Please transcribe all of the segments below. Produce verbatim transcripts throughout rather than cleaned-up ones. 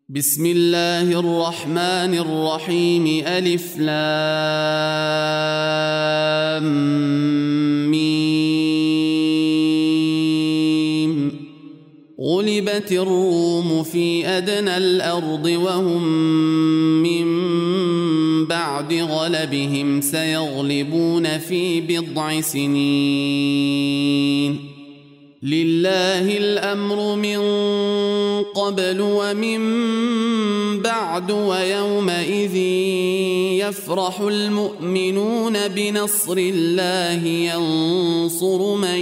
بسم الله الرحمن الرحيم ألف لام ميم غلبت الروم في أدنى الأرض وهم من بعد غلبهم سيغلبون في بضع سنين لله الأمر من قبل ومن بعد ويومئذ يفرح المؤمنون بنصر الله ينصر من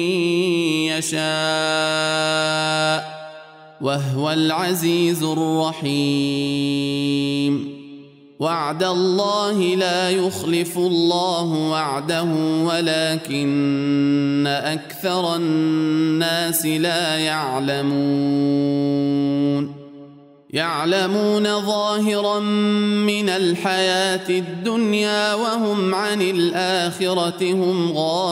يشاء وهو العزيز الرحيم وعد الله لا يخلف الله وعده ولكن أكثر الناس لا يعلمون يعلمون ظاهرا من الحياة الدنيا وهم عن الآخرة هم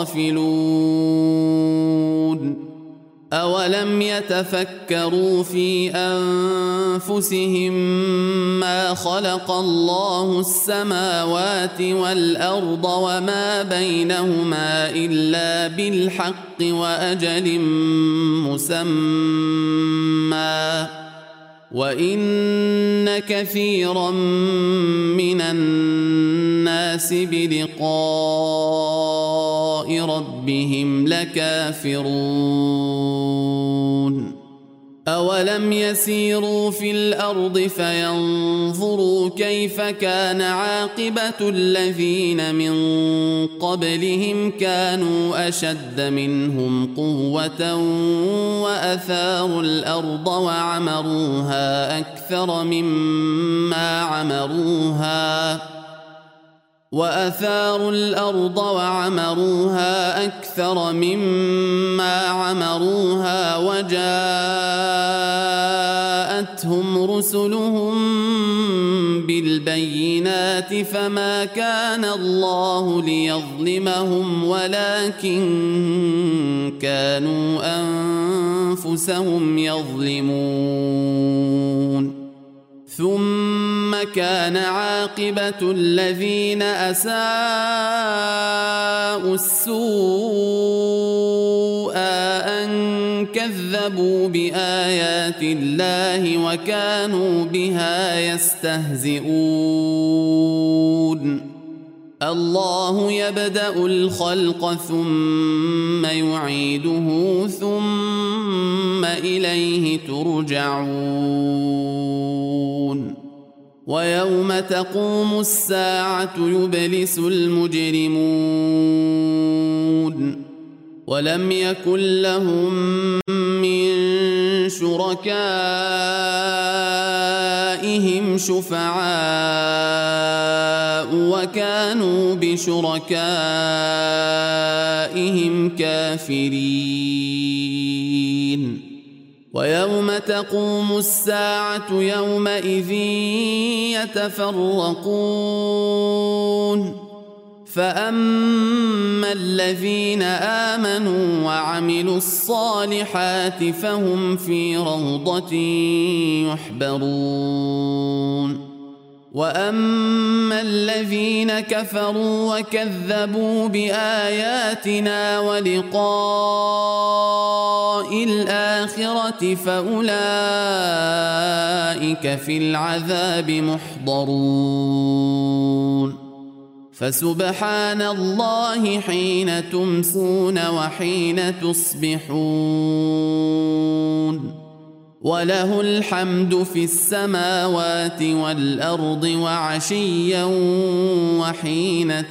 غافلون أولم يتفكروا في أنفسهم ما خلق الله السماوات والأرض وما بينهما إلا بالحق وأجل مسمى وإن كثيرا من الناس بلقاء ربهم لكافرون أولم يسيروا في الأرض فينظروا كيف كان عاقبة الذين من قبلهم كانوا أشد منهم قوة وأثاروا الأرض وعمروها أكثر مما عمروها وأثاروا الأرض وعمروها أكثر مما عمروها وجاءتهم رسلهم بالبينات فما كان الله ليظلمهم ولكن كانوا أنفسهم يظلمون ثم كان عاقبة الذين أساءوا السوء أن كذبوا بآيات الله وكانوا بها يستهزئون الله يبدأ الخلق ثم يعيده ثم إليه ترجعون ويوم تقوم الساعة يبلس المجرمون ولم يكن لهم من شركائهم شفعاء وكانوا بشركائهم كافرين ويوم تقوم الساعة يومئذ يتفرقون فأما الذين آمنوا وعملوا الصالحات فهم في روضة يحبرون وأما الذين كفروا وكذبوا بآياتنا ولقاء الآخرة فأولئك في العذاب محضرون فسبحان الله حين تمسون وحين تصبحون وله الحمد في السماوات والأرض وعشيا وحين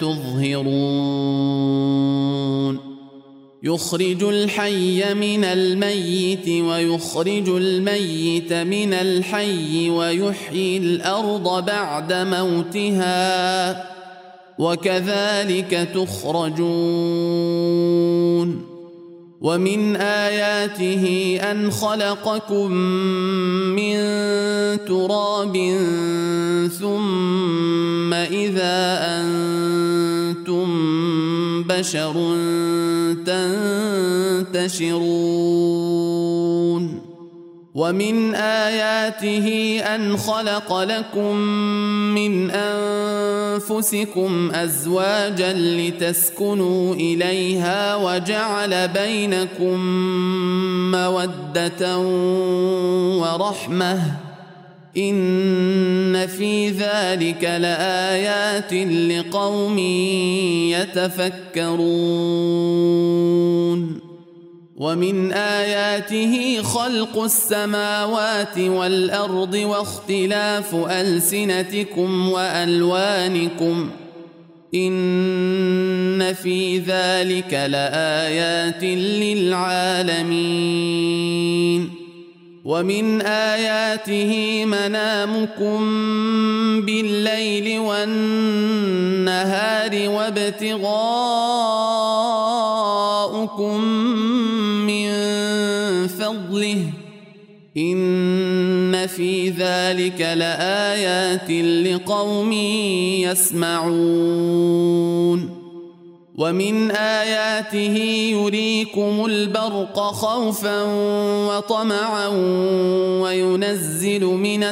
تظهرون يخرج الحي من الميت ويخرج الميت من الحي ويحيي الأرض بعد موتها وكذلك تخرجون ومن آياته أن خلقكم من تراب ثم إذا أنتم بشر تنتشرون ومن آياته أن خلق لكم من أنفسكم أزواجا لتسكنوا إليها وجعل بينكم مودة ورحمة إن في ذلك لآيات لقوم يتفكرون ومن آياته خلق السماوات والأرض واختلاف ألسنتكم وألوانكم إن في ذلك لآيات للعالمين ومن آياته منامكم بالليل والنهار وابتغاؤكم من فضله إن في ذلك لآيات لقوم يسمعون ومن آياته يريكم البرق خوفا وطمعا وينزل من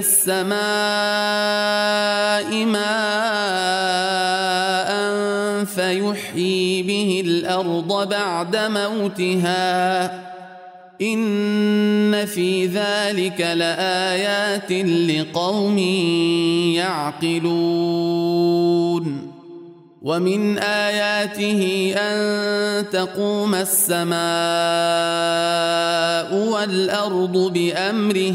السماء ماء فيحيي به الأرض بعد موتها إن في ذلك لآيات لقوم يعقلون ومن آياته أن تقوم السماء والأرض بأمره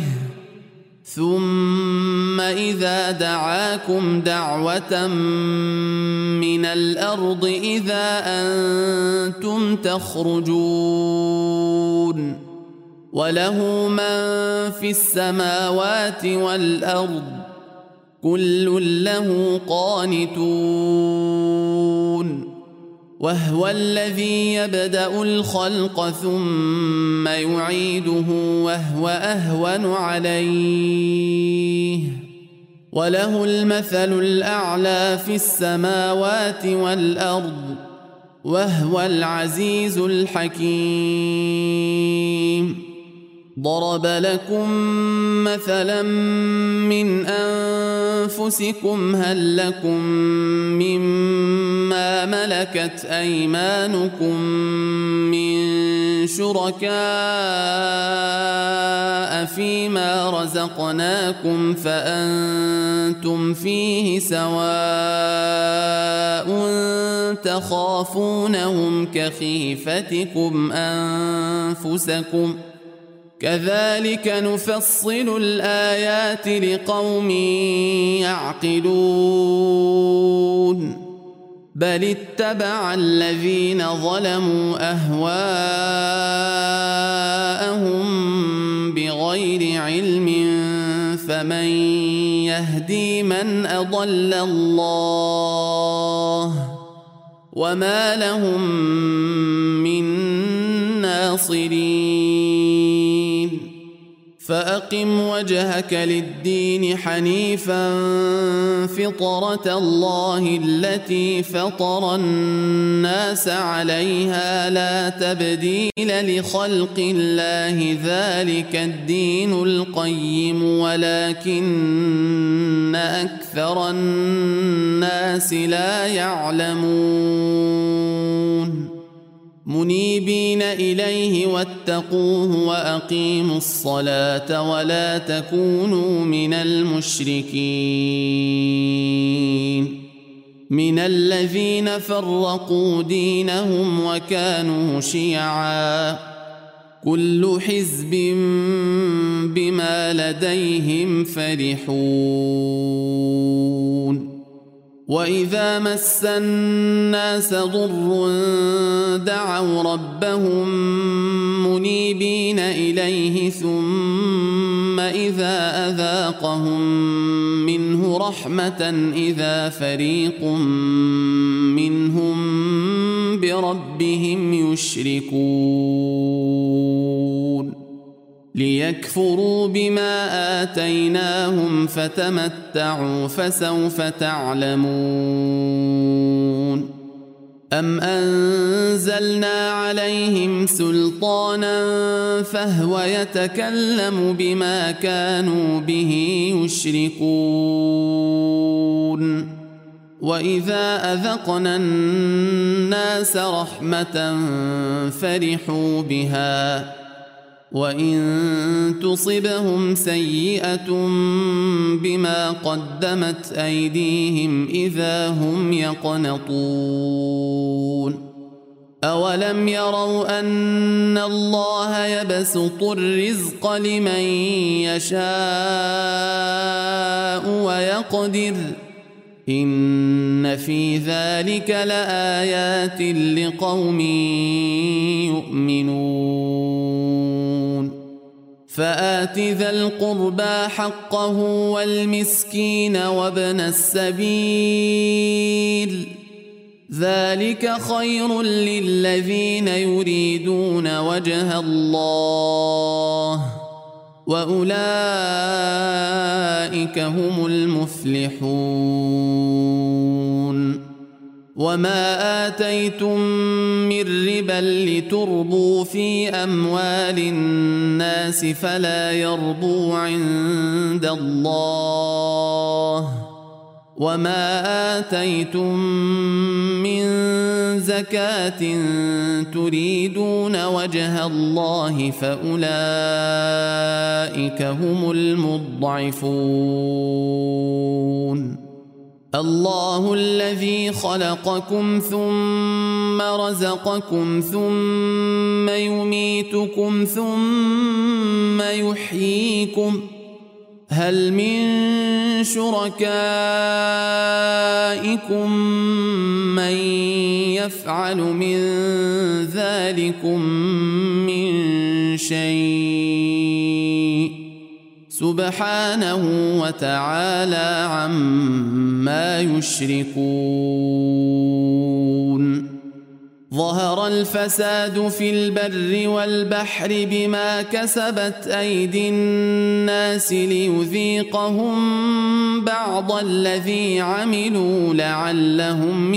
ثم إذا دعاكم دعوة من الأرض إذا أنتم تخرجون وله من في السماوات والأرض كل له قانتون وهو الذي يبدأ الخلق ثم يعيده وهو أهون عليه وله المثل الأعلى في السماوات والأرض وهو العزيز الحكيم ضرب لكم مثلا من أنفسكم هل لكم مما ملكت أيمانكم من شركاء فيما رزقناكم فأنتم فيه سواء تخافونهم كخيفتكم أنفسكم كذلك نفصل الآيات لقوم يعقلون بل اتبع الذين ظلموا أهواءهم بغير علم فمن يهدي من أضل الله وما لهم من ناصرين فأقم وجهك للدين حنيفا فطرة الله التي فطر الناس عليها لا تبديل لخلق الله ذلك الدين القيم ولكن أكثر الناس لا يعلمون منيبين إليه واتقوه وأقيموا الصلاة ولا تكونوا من المشركين من الذين فرقوا دينهم وكانوا شيعا كل حزب بما لديهم فرحون وإذا مس الناس ضر دعوا ربهم منيبين إليه ثم إذا أذاقهم منه رحمة إذا فريق منهم بربهم يشركون ليكفروا بما آتيناهم فتمتعوا فسوف تعلمون أم أنزلنا عليهم سلطانا فهو يتكلم بما كانوا به يشركون وإذا أذقنا الناس رحمة فرحوا بها وإن تصبهم سيئة بما قدمت أيديهم إذا هم يقنطون أولم يروا أن الله يبسط الرزق لمن يشاء ويقدر إن في ذلك لآيات لقوم يؤمنون فآت ذا القربى حقه والمسكين وابن السبيل ذلك خير للذين يريدون وجه الله وأولئك هم المفلحون وما آتيتم من ربا لتربوا في أموال الناس فلا يربو عند الله وما آتيتم من زكاة تريدون وجه الله فأولئك هم المضعفون الله الذي خلقكم ثم رزقكم ثم يميتكم ثم يحييكم هل من شركائكم من يفعل من ذلكم من شيء سبحانه وتعالى عما يشركون ظهر الفساد في البر والبحر بما كسبت أيدي الناس ليذيقهم بعض الذي عملوا لعلهم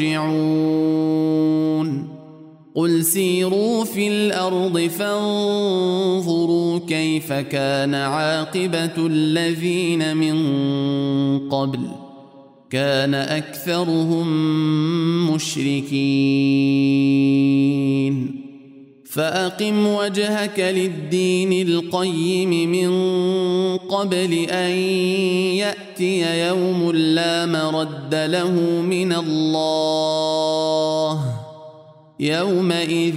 يرجعون قل سيروا في الأرض فانظروا كيف كان عاقبة الذين من قبل كان أكثرهم مشركين فأقم وجهك للدين القيم من قبل أن يأتي يوم لا مرد له من الله يومئذ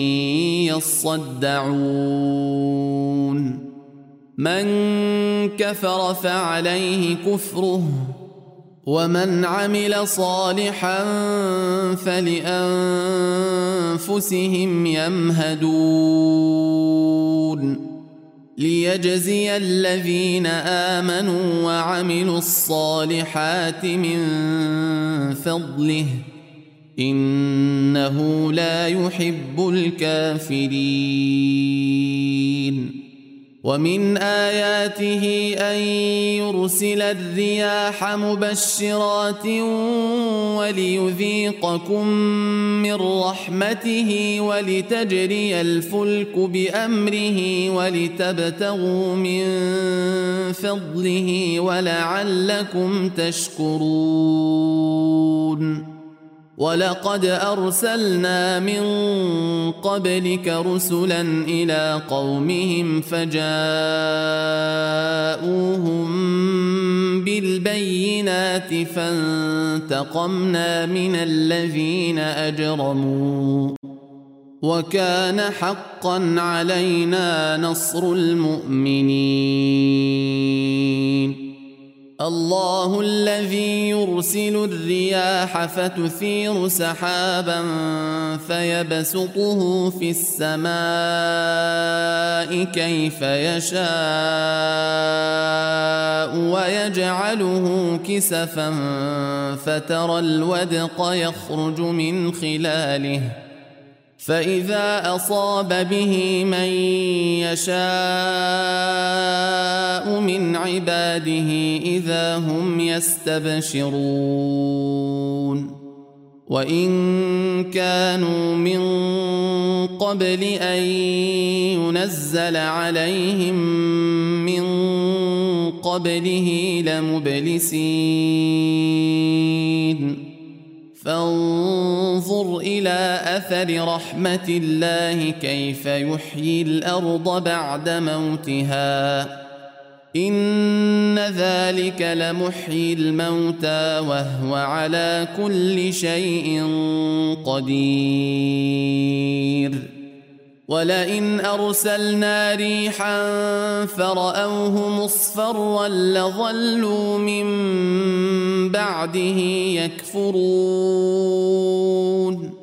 يصدعون من كفر فعليه كفره ومن عمل صالحا فلأنفسهم يمهدون ليجزي الذين آمنوا وعملوا الصالحات من فضله إنه لا يحب الكافرين ومن آياته أن يرسل الرياح مبشرات وليذيقكم من رحمته ولتجري الفلك بأمره ولتبتغوا من فضله ولعلكم تشكرون ولقد أرسلنا من قبلك رسلا إلى قومهم فجاءوهم بالبينات فانتقمنا من الذين أجرموا وكان حقا علينا نصر المؤمنين الله الذي يرسل الرياح فتثير سحابا فيبسطه في السماء كيف يشاء ويجعله كسفا فترى الودق يخرج من خلاله فإذا أصاب به من يشاء من عباده إذا هم يستبشرون وإن كانوا من قبل أن ينزل عليهم من قبله لمبلسين فانظر إلى أثر رحمة الله كيف يحيي الأرض بعد موتها إن ذلك لمحيي الموتى وهو على كل شيء قدير ولئن أرسلنا ريحا فرأوه مصفرا لظلوا من بعده يكفرون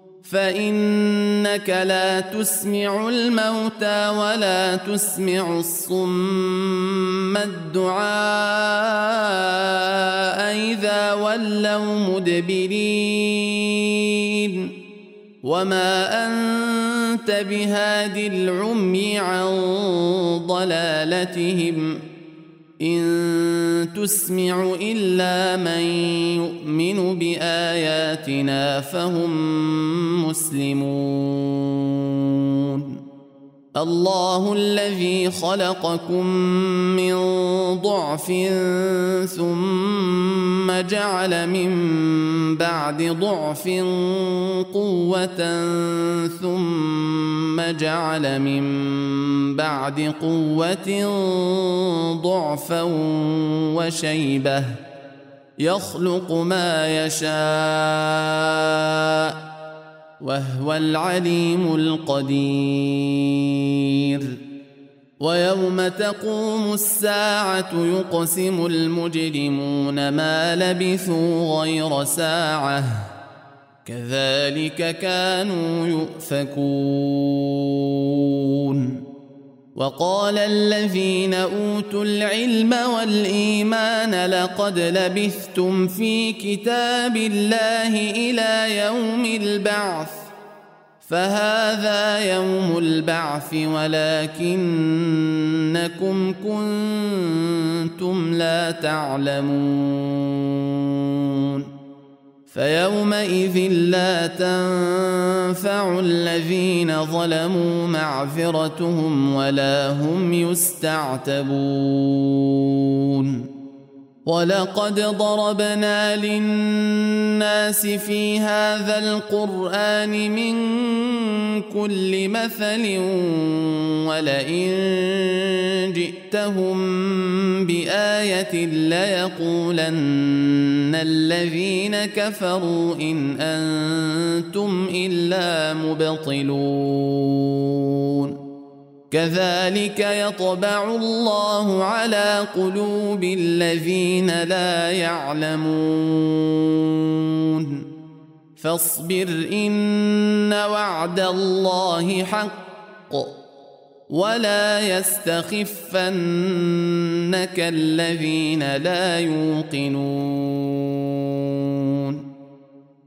فإنك لا تسمع الموتى ولا تسمع الصم الدعاء إذا ولوا مدبرين وما أنت بهاد العمي عن ضلالتهم إن تسمع إلا من يؤمن بآياتنا فهم مسلمون الله الذي خلقكم من ضعف ثم جعل من بعد ضعف قوة ثم جعل من بعد قوة ضعفا وشيبة يخلق ما يشاء وهو العليم القدير ويوم تقوم الساعة يقسم المجرمون ما لبثوا غير ساعة كذلك كانوا يؤفكون وقال الذين أوتوا العلم والإيمان لقد لبثتم في كتاب الله إلى يوم البعث فهذا يوم البعث ولكنكم كنتم لا تعلمون فيومئذ لا تنفع الذين ظلموا معذرتهم ولا هم يستعتبون ولقد ضربنا للناس في هذا القرآن من كل مثل ولئن جئتهم بآية ليقولن الذين كفروا إن أنتم إلا مبطلون كذلك يطبع الله على قلوب الذين لا يعلمون فاصبر إن وعد الله حق ولا يستخفنك الذين لا يوقنون